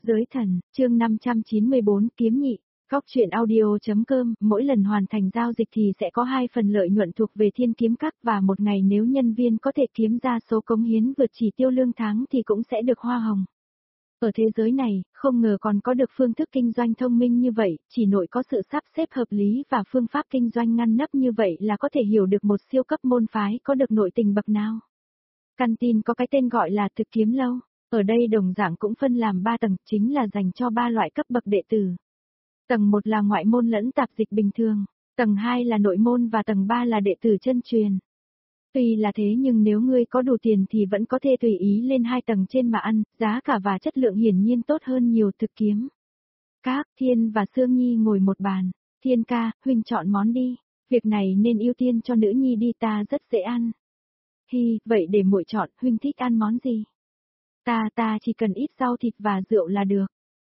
Giới thần, chương 594, kiếm nhị. Góc truyện audio.com, mỗi lần hoàn thành giao dịch thì sẽ có 2 phần lợi nhuận thuộc về Thiên Kiếm Các và một ngày nếu nhân viên có thể kiếm ra số cống hiến vượt chỉ tiêu lương tháng thì cũng sẽ được hoa hồng. Ở thế giới này, không ngờ còn có được phương thức kinh doanh thông minh như vậy, chỉ nội có sự sắp xếp hợp lý và phương pháp kinh doanh ngăn nắp như vậy là có thể hiểu được một siêu cấp môn phái có được nội tình bậc nào. Căn tin có cái tên gọi là Thực Kiếm Lâu. Ở đây đồng dạng cũng phân làm 3 tầng, chính là dành cho 3 loại cấp bậc đệ tử. Tầng 1 là ngoại môn lẫn tạp dịch bình thường, tầng 2 là nội môn và tầng 3 là đệ tử chân truyền. Tuy là thế nhưng nếu ngươi có đủ tiền thì vẫn có thể tùy ý lên 2 tầng trên mà ăn, giá cả và chất lượng hiển nhiên tốt hơn nhiều. Thực Kiếm Các, Thiên và Sương Nhi ngồi một bàn. Thiên ca, huynh chọn món đi, việc này nên ưu tiên cho nữ nhi đi, ta rất dễ ăn. Hi, vậy để muội chọn, huynh thích ăn món gì? Ta chỉ cần ít rau thịt và rượu là được.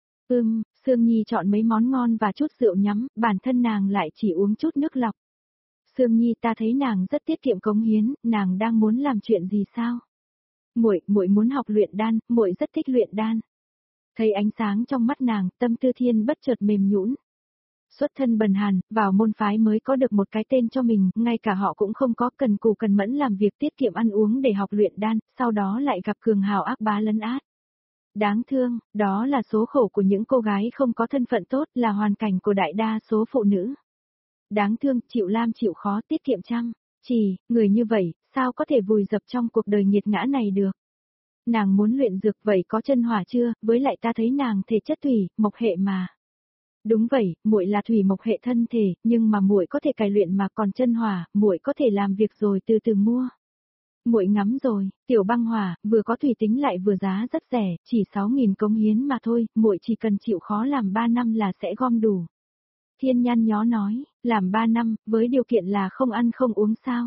Sương Nhi chọn mấy món ngon và chút rượu nhắm, bản thân nàng lại chỉ uống chút nước lọc. Sương Nhi, ta thấy nàng rất tiết kiệm cống hiến, nàng đang muốn làm chuyện gì sao? Muội muốn học luyện đan, muội rất thích luyện đan. Thấy ánh sáng trong mắt nàng, tâm tư Thiên bất chợt mềm nhũn. Xuất thân bần hàn, vào môn phái mới có được một cái tên cho mình, ngay cả họ cũng không có, cần cù cần mẫn làm việc tiết kiệm ăn uống để học luyện đan, sau đó lại gặp cường hào ác bá lấn át. Đáng thương, đó là số khổ của những cô gái không có thân phận tốt, là hoàn cảnh của đại đa số phụ nữ. Đáng thương, chịu lam chịu khó, tiết kiệm chăm. Người như vậy, sao có thể vùi dập trong cuộc đời nghiệt ngã này được? Nàng muốn luyện dược, vậy có chân hỏa chưa? Với lại ta thấy nàng thể chất thủy, mộc hệ mà. Đúng vậy, muội là thủy mộc hệ thân thể, nhưng mà muội có thể cải luyện mà, còn chân hỏa, muội có thể làm việc rồi từ từ mua. Muội ngắm rồi, tiểu băng hỏa, vừa có thủy tính lại vừa giá rất rẻ, chỉ 6.000 cống hiến mà thôi, muội chỉ cần chịu khó làm 3 năm là sẽ gom đủ. Thiên nhăn nhó nói, làm 3 năm, với điều kiện là không ăn không uống sao?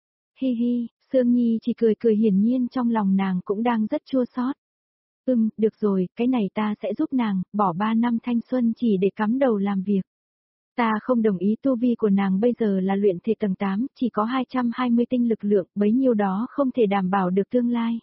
Hi, Sương Nhi chỉ cười hiển nhiên trong lòng nàng cũng đang rất chua xót. Được rồi, cái này ta sẽ giúp nàng, bỏ 3 năm thanh xuân chỉ để cắm đầu làm việc. Ta không đồng ý, tu vi của nàng bây giờ là luyện thể tầng 8, chỉ có 220 tinh lực lượng, bấy nhiêu đó không thể đảm bảo được tương lai.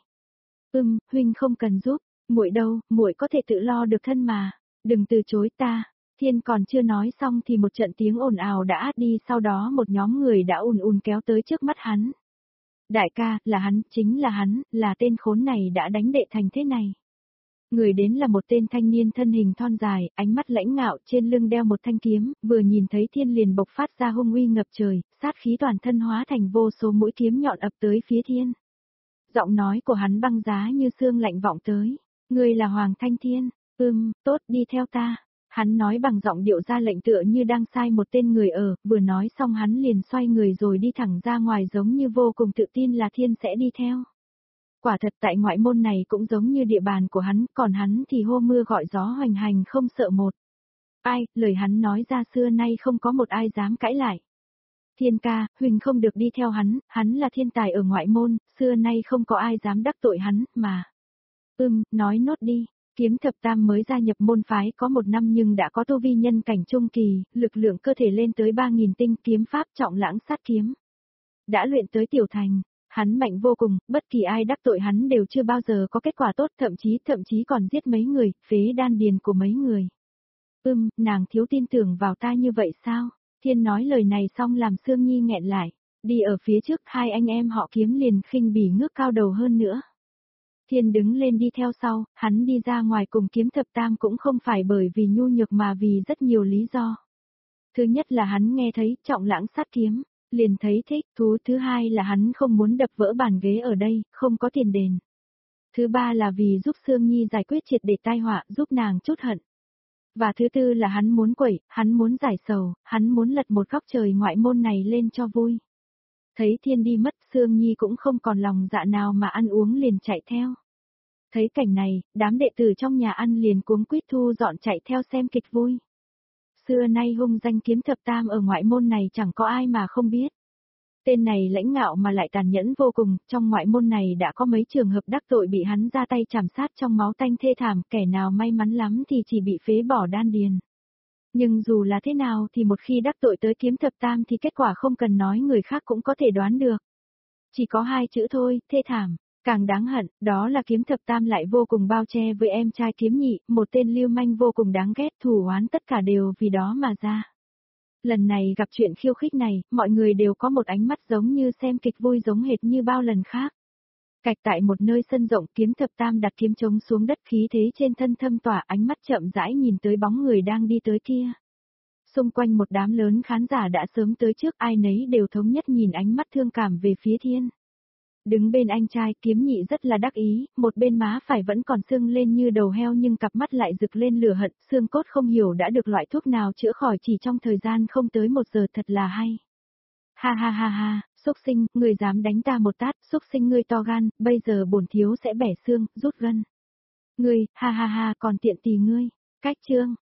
Huynh không cần giúp, muội đâu, muội có thể tự lo được thân mà, đừng từ chối ta. Thiên còn chưa nói xong thì một trận tiếng ồn ào đã át đi, sau đó một nhóm người đã ùn kéo tới trước mắt hắn. Đại ca, là hắn, chính là hắn, là tên khốn này đã đánh đệ thành thế này. Người đến là một tên thanh niên thân hình thon dài, ánh mắt lãnh ngạo, trên lưng đeo một thanh kiếm, vừa nhìn thấy Thiên liền bộc phát ra hung uy ngập trời, sát khí toàn thân hóa thành vô số mũi kiếm nhọn ập tới phía Thiên. Giọng nói của hắn băng giá như xương lạnh vọng tới. Ngươi là Hoàng Thanh Thiên? Tốt, đi theo ta. Hắn nói bằng giọng điệu ra lệnh tựa như đang sai một tên người ở, vừa nói xong hắn liền xoay người rồi đi thẳng ra ngoài giống như vô cùng tự tin là Thiên sẽ đi theo. Quả thật tại ngoại môn này cũng giống như địa bàn của hắn, còn hắn thì hô mưa gọi gió hoành hành không sợ một. Lời hắn nói ra xưa nay không có một ai dám cãi lại. Thiên ca, huynh không được đi theo hắn là thiên tài ở ngoại môn, xưa nay không có ai dám đắc tội hắn, mà. Nói nốt đi. Kiếm thập tam mới gia nhập môn phái có 1 năm nhưng đã có tu vi nhân cảnh trung kỳ, lực lượng cơ thể lên tới 3.000 tinh, kiếm pháp trọng lãng sát kiếm. Đã luyện tới tiểu thành, hắn mạnh vô cùng, bất kỳ ai đắc tội hắn đều chưa bao giờ có kết quả tốt, thậm chí còn giết mấy người, phế đan điền của mấy người. Nàng thiếu tin tưởng vào ta như vậy sao? Thiên nói lời này xong làm Sương Nhi nghẹn lại, đi ở phía trước 2 anh em họ Kiếm liền khinh bỉ ngước cao đầu hơn nữa. Thiên đứng lên đi theo sau, hắn đi ra ngoài cùng Kiếm thập tam cũng không phải bởi vì nhu nhược mà vì rất nhiều lý do. Thứ nhất là hắn nghe thấy trọng lãng sát kiếm, liền thấy thích thú, thứ hai là hắn không muốn đập vỡ bàn ghế ở đây, không có tiền đền. Thứ ba là vì giúp Sương Nhi giải quyết triệt để tai họa, giúp nàng chút hận. Và thứ tư là hắn muốn quẩy, hắn muốn giải sầu, hắn muốn lật một góc trời ngoại môn này lên cho vui. Thấy Thiên đi mất, Sương Nhi cũng không còn lòng dạ nào mà ăn uống liền chạy theo. Thấy cảnh này, đám đệ tử trong nhà ăn liền cuống quýt thu dọn chạy theo xem kịch vui. Xưa nay hung danh Kiếm thập tam ở ngoại môn này chẳng có ai mà không biết. Tên này lãnh ngạo mà lại tàn nhẫn vô cùng, trong ngoại môn này đã có mấy trường hợp đắc tội bị hắn ra tay chảm sát trong máu tanh thê thảm, kẻ nào may mắn lắm thì chỉ bị phế bỏ đan điền. Nhưng dù là thế nào thì một khi đắc tội tới Kiếm thập tam thì kết quả không cần nói người khác cũng có thể đoán được. Chỉ có 2 chữ thôi, thê thảm. Càng đáng hận, đó là kiếm thập tam lại vô cùng bao che với em trai kiếm nhị, một tên lưu manh vô cùng đáng ghét, thù oán tất cả đều vì đó mà ra. Lần này gặp chuyện khiêu khích này, mọi người đều có một ánh mắt giống như xem kịch vui giống hệt như bao lần khác. Cạch tại một nơi sân rộng, kiếm thập tam đặt kiếm trống xuống đất, khí thế trên thân thâm tỏa, ánh mắt chậm rãi nhìn tới bóng người đang đi tới kia. Xung quanh một đám lớn khán giả đã sớm tới trước, ai nấy đều thống nhất nhìn ánh mắt thương cảm về phía thiên. Đứng bên anh trai, kiếm nhị rất là đắc ý, một bên má phải vẫn còn sưng lên như đầu heo nhưng cặp mắt lại rực lên lửa hận, xương cốt không hiểu đã được loại thuốc nào chữa khỏi chỉ trong thời gian không tới 1 giờ, thật là hay. Ha ha ha ha, xúc sinh, ngươi dám đánh ta một tát, xúc sinh ngươi to gan, bây giờ bổn thiếu sẽ bẻ xương, rút gân. Ngươi, ha ha ha, còn tiện tì ngươi. Cách chương.